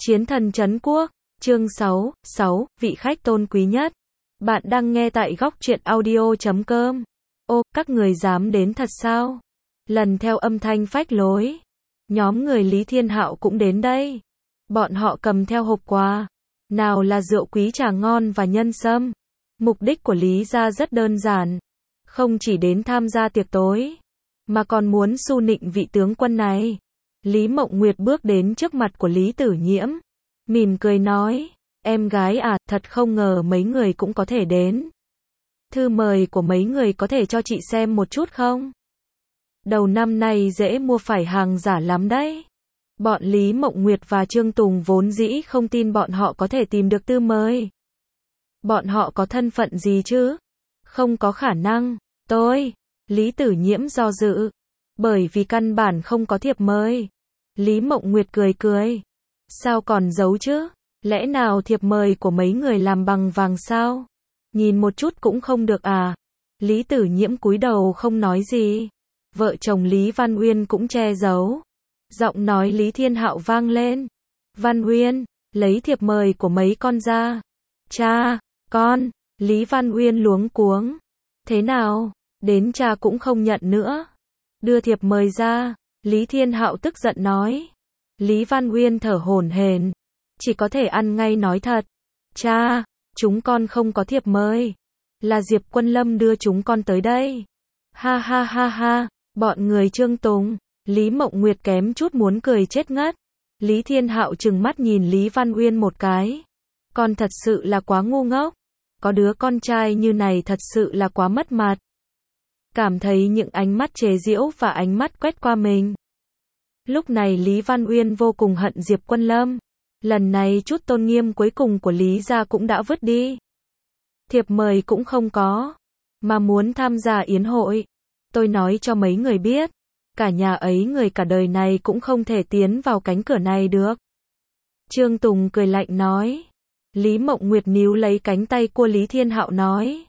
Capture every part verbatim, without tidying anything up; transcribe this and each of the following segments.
Chiến thần trấn quốc, chương sáu, sáu, vị khách tôn quý nhất. Bạn đang nghe tại góc truyện audio chấm com. Ô, các người dám đến thật sao? Lần theo âm thanh phách lối. Nhóm người Lý Thiên Hạo cũng đến đây. Bọn họ cầm theo hộp quà. Nào là rượu quý trà ngon và nhân sâm. Mục đích của Lý gia rất đơn giản. Không chỉ đến tham gia tiệc tối, mà còn muốn su nịnh vị tướng quân này. Lý Mộng Nguyệt bước đến trước mặt của Lý Tử Nhiễm. Mỉm cười nói, em gái à, thật không ngờ mấy người cũng có thể đến. Thư mời của mấy người có thể cho chị xem một chút không? Đầu năm nay dễ mua phải hàng giả lắm đấy. Bọn Lý Mộng Nguyệt và Trương Tùng vốn dĩ không tin bọn họ có thể tìm được thư mời. Bọn họ có thân phận gì chứ? Không có khả năng. Tôi, Lý Tử Nhiễm do dự. Bởi vì căn bản không có thiệp mời. Lý Mộng Nguyệt cười cười. Sao còn giấu chứ? Lẽ nào thiệp mời của mấy người làm bằng vàng sao? Nhìn một chút cũng không được à? Lý Tử Nhiễm cúi đầu không nói gì. Vợ chồng Lý Văn Uyên cũng che giấu. Giọng nói Lý Thiên Hạo vang lên. Văn Uyên, lấy thiệp mời của mấy con ra. Cha, con, Lý Văn Uyên luống cuống. Thế nào? Đến cha cũng không nhận nữa. Đưa thiệp mời ra. Lý Thiên Hạo tức giận nói. Lý Văn Uyên thở hổn hển, chỉ có thể ăn ngay nói thật. Cha, chúng con không có thiệp mời. Là Diệp Quân Lâm đưa chúng con tới đây. Ha ha ha ha, bọn người Trương Tùng, Lý Mộng Nguyệt kém chút muốn cười chết ngất. Lý Thiên Hạo trừng mắt nhìn Lý Văn Uyên một cái. Con thật sự là quá ngu ngốc. Có đứa con trai như này thật sự là quá mất mặt. Cảm thấy những ánh mắt chế giễu và ánh mắt quét qua mình. Lúc này Lý Văn Uyên vô cùng hận Diệp Quân Lâm. Lần này chút tôn nghiêm cuối cùng của Lý gia cũng đã vứt đi. Thiệp mời cũng không có. Mà muốn tham gia yến hội. Tôi nói cho mấy người biết. Cả nhà ấy người cả đời này cũng không thể tiến vào cánh cửa này được. Trương Tùng cười lạnh nói. Lý Mộng Nguyệt níu lấy cánh tay của Lý Thiên Hạo nói.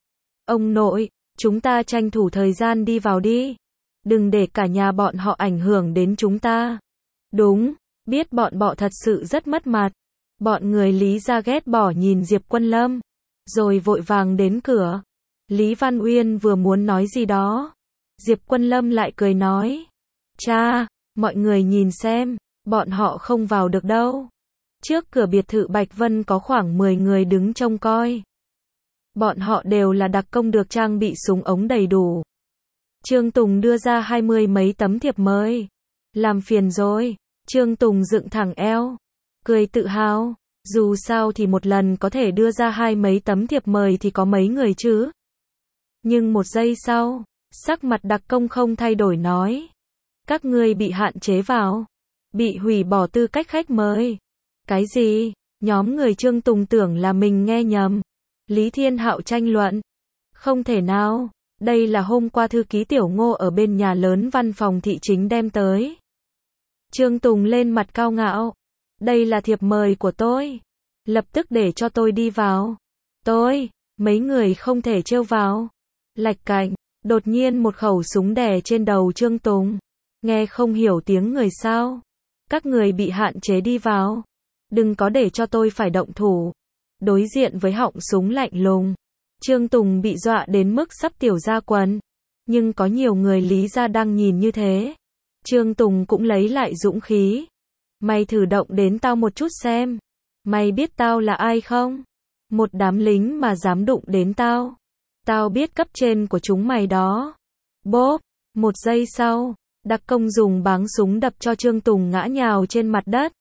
Ông nội, chúng ta tranh thủ thời gian đi vào đi. Đừng để cả nhà bọn họ ảnh hưởng đến chúng ta. Đúng, biết bọn họ thật sự rất mất mặt. Bọn người Lý gia ghét bỏ nhìn Diệp Quân Lâm. Rồi vội vàng đến cửa. Lý Văn Uyên vừa muốn nói gì đó. Diệp Quân Lâm lại cười nói. Cha, mọi người nhìn xem, bọn họ không vào được đâu. Trước cửa biệt thự Bạch Vân có khoảng mười người đứng trông coi. Bọn họ đều là đặc công được trang bị súng ống đầy đủ. Trương Tùng đưa ra hai mươi mấy tấm thiệp mời. Làm phiền rồi. Trương Tùng dựng thẳng eo. Cười tự hào. Dù sao thì một lần có thể đưa ra hai mấy tấm thiệp mời thì có mấy người chứ. Nhưng một giây sau, sắc mặt đặc công không thay đổi nói. Các ngươi bị hạn chế vào. Bị hủy bỏ tư cách khách mời. Cái gì? Nhóm người Trương Tùng tưởng là mình nghe nhầm. Lý Thiên Hạo tranh luận. Không thể nào. Đây là hôm qua thư ký Tiểu Ngô ở bên nhà lớn văn phòng thị chính đem tới. Trương Tùng lên mặt cao ngạo. Đây là thiệp mời của tôi. Lập tức để cho tôi đi vào. Tôi, mấy người không thể trêu vào. Lạch cạnh, đột nhiên một khẩu súng đè trên đầu Trương Tùng. Nghe không hiểu tiếng người sao. Các người bị hạn chế đi vào. Đừng có để cho tôi phải động thủ. Đối diện với họng súng lạnh lùng. Trương Tùng bị dọa đến mức sắp tiểu ra quần. Nhưng có nhiều người Lý gia đang nhìn như thế. Trương Tùng cũng lấy lại dũng khí. Mày thử động đến tao một chút xem. Mày biết tao là ai không? Một đám lính mà dám đụng đến tao. Tao biết cấp trên của chúng mày đó. Bốp, một giây sau, đặc công dùng báng súng đập cho Trương Tùng ngã nhào trên mặt đất.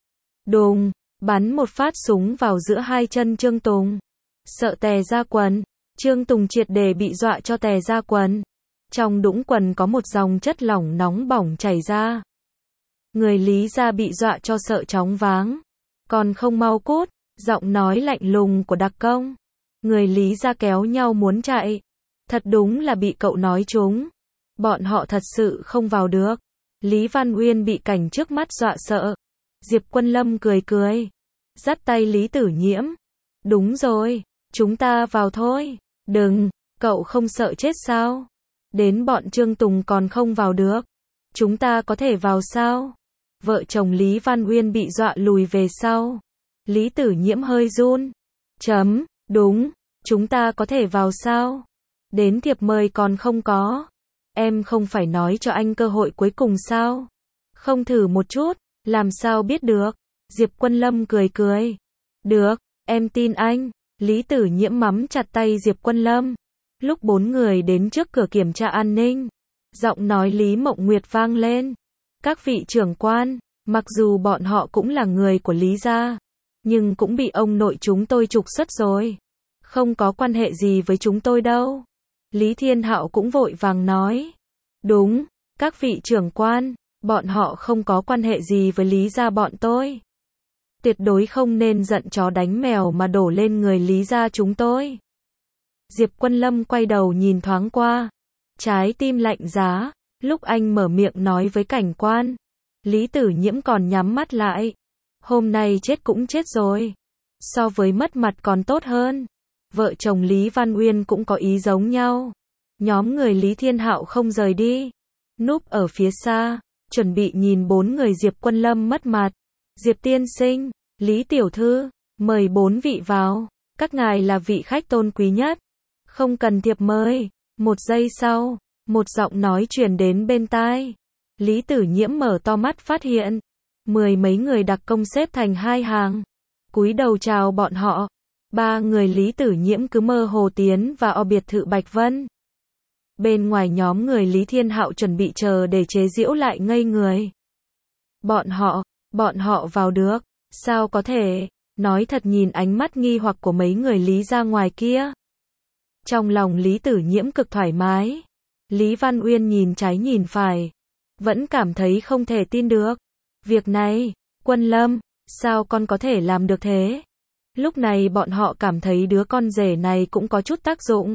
Đùng, bắn một phát súng vào giữa hai chân Trương Tùng. Sợ tè ra quần. Trương Tùng triệt để bị dọa cho tè ra quần. Trong đũng quần có một dòng chất lỏng nóng bỏng chảy ra. Người Lý gia bị dọa cho sợ chóng váng. Còn không mau cút. Giọng nói lạnh lùng của đặc công. Người Lý gia kéo nhau muốn chạy. Thật đúng là bị cậu nói trúng. Bọn họ thật sự không vào được. Lý Văn Uyên bị cảnh trước mắt dọa sợ. Diệp Quân Lâm cười cười. Dắt tay Lý Tử Nhiễm. Đúng rồi. Chúng ta vào thôi. Đừng, cậu không sợ chết sao? Đến bọn Trương Tùng còn không vào được. Chúng ta có thể vào sao? Vợ chồng Lý Văn Uyên bị dọa lùi về sau. Lý Tử Nhiễm hơi run. Chấm, đúng, chúng ta có thể vào sao? Đến thiệp mời còn không có. Em không phải nói cho anh cơ hội cuối cùng sao? Không thử một chút, làm sao biết được? Diệp Quân Lâm cười cười. Được, em tin anh. Lý Tử Nhiễm mắm chặt tay Diệp Quân Lâm. Lúc bốn người đến trước cửa kiểm tra an ninh, giọng nói Lý Mộng Nguyệt vang lên. Các vị trưởng quan, mặc dù bọn họ cũng là người của Lý gia, nhưng cũng bị ông nội chúng tôi trục xuất rồi. Không có quan hệ gì với chúng tôi đâu. Lý Thiên Hạo cũng vội vàng nói. Đúng, các vị trưởng quan, bọn họ không có quan hệ gì với Lý gia bọn tôi. Tuyệt đối không nên giận chó đánh mèo mà đổ lên người Lý gia chúng tôi. Diệp Quân Lâm quay đầu nhìn thoáng qua. Trái tim lạnh giá, lúc anh mở miệng nói với cảnh quan. Lý Tử Nhiễm còn nhắm mắt lại. Hôm nay chết cũng chết rồi. So với mất mặt còn tốt hơn. Vợ chồng Lý Văn Uyên cũng có ý giống nhau. Nhóm người Lý Thiên Hạo không rời đi. Núp ở phía xa, chuẩn bị nhìn bốn người Diệp Quân Lâm mất mặt. Diệp tiên sinh, Lý tiểu thư, mời bốn vị vào. Các ngài là vị khách tôn quý nhất. Không cần thiệp mời. Một giây sau, một giọng nói truyền đến bên tai. Lý Tử Nhiễm mở to mắt phát hiện. Mười mấy người đặc công xếp thành hai hàng. Cúi đầu chào bọn họ. Ba người Lý Tử Nhiễm cứ mơ hồ tiến vào biệt thự Bạch Vân. Bên ngoài nhóm người Lý Thiên Hạo chuẩn bị chờ để chế giễu lại ngây người. Bọn họ, bọn họ vào được, sao có thể, nói thật nhìn ánh mắt nghi hoặc của mấy người Lý ra ngoài kia. Trong lòng Lý Tử Nhiễm cực thoải mái. Lý Văn Uyên nhìn trái nhìn phải. Vẫn cảm thấy không thể tin được. Việc này, Quân Lâm, sao con có thể làm được thế? Lúc này bọn họ cảm thấy đứa con rể này cũng có chút tác dụng.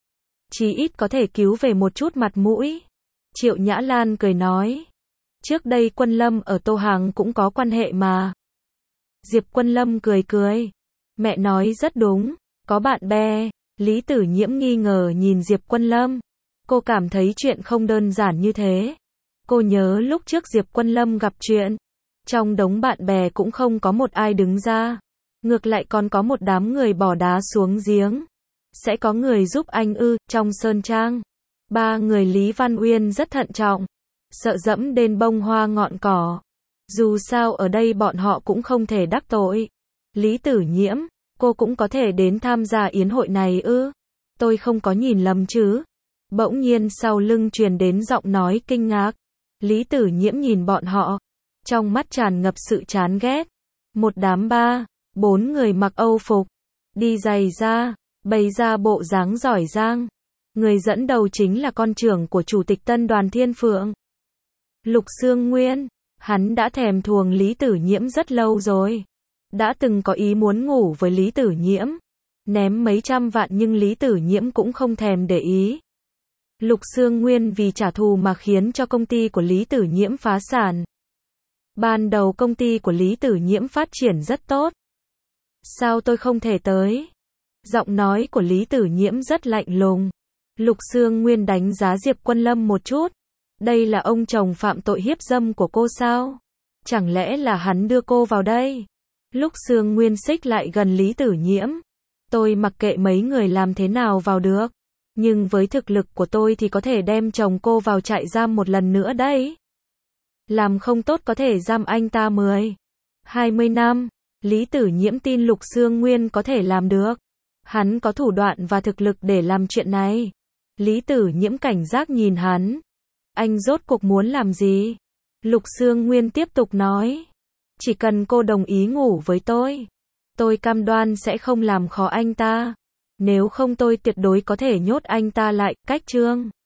Chí ít có thể cứu về một chút mặt mũi. Triệu Nhã Lan cười nói. Trước đây Quân Lâm ở Tô Hàng cũng có quan hệ mà. Diệp Quân Lâm cười cười. Mẹ nói rất đúng, có bạn bè. Lý Tử Nhiễm nghi ngờ nhìn Diệp Quân Lâm. Cô cảm thấy chuyện không đơn giản như thế. Cô nhớ lúc trước Diệp Quân Lâm gặp chuyện. Trong đống bạn bè cũng không có một ai đứng ra. Ngược lại còn có một đám người bỏ đá xuống giếng. Sẽ có người giúp anh ư, trong Sơn Trang. Ba người Lý Văn Uyên rất thận trọng. Sợ dẫm đến bông hoa ngọn cỏ. Dù sao ở đây bọn họ cũng không thể đắc tội. Lý Tử Nhiễm, cô cũng có thể đến tham gia yến hội này ư? Tôi không có nhìn lầm chứ? Bỗng nhiên sau lưng truyền đến giọng nói kinh ngạc. Lý Tử Nhiễm nhìn bọn họ. Trong mắt tràn ngập sự chán ghét. Một đám ba, bốn người mặc Âu phục. Đi giày da, bày ra bộ dáng giỏi giang. Người dẫn đầu chính là con trưởng của Chủ tịch Tân đoàn Thiên Phượng. Lục Sương Nguyên. Hắn đã thèm thuồng Lý Tử Nhiễm rất lâu rồi. Đã từng có ý muốn ngủ với Lý Tử Nhiễm. Ném mấy trăm vạn nhưng Lý Tử Nhiễm cũng không thèm để ý. Lục Sương Nguyên vì trả thù mà khiến cho công ty của Lý Tử Nhiễm phá sản. Ban đầu công ty của Lý Tử Nhiễm phát triển rất tốt. Sao tôi không thể tới? Giọng nói của Lý Tử Nhiễm rất lạnh lùng. Lục Sương Nguyên đánh giá Diệp Quân Lâm một chút. Đây là ông chồng phạm tội hiếp dâm của cô sao? Chẳng lẽ là hắn đưa cô vào đây? Lục Sương Nguyên xích lại gần Lý Tử Nhiễm. Tôi mặc kệ mấy người làm thế nào vào được. Nhưng với thực lực của tôi thì có thể đem chồng cô vào trại giam một lần nữa đấy. Làm không tốt có thể giam anh ta mười, hai mươi năm. Lý Tử Nhiễm tin Lục Sương Nguyên có thể làm được. Hắn có thủ đoạn và thực lực để làm chuyện này. Lý Tử Nhiễm cảnh giác nhìn hắn. Anh rốt cuộc muốn làm gì? Lục Sương Nguyên tiếp tục nói. Chỉ cần cô đồng ý ngủ với tôi, tôi cam đoan sẽ không làm khó anh ta. Nếu không tôi tuyệt đối có thể nhốt anh ta lại, cách chương.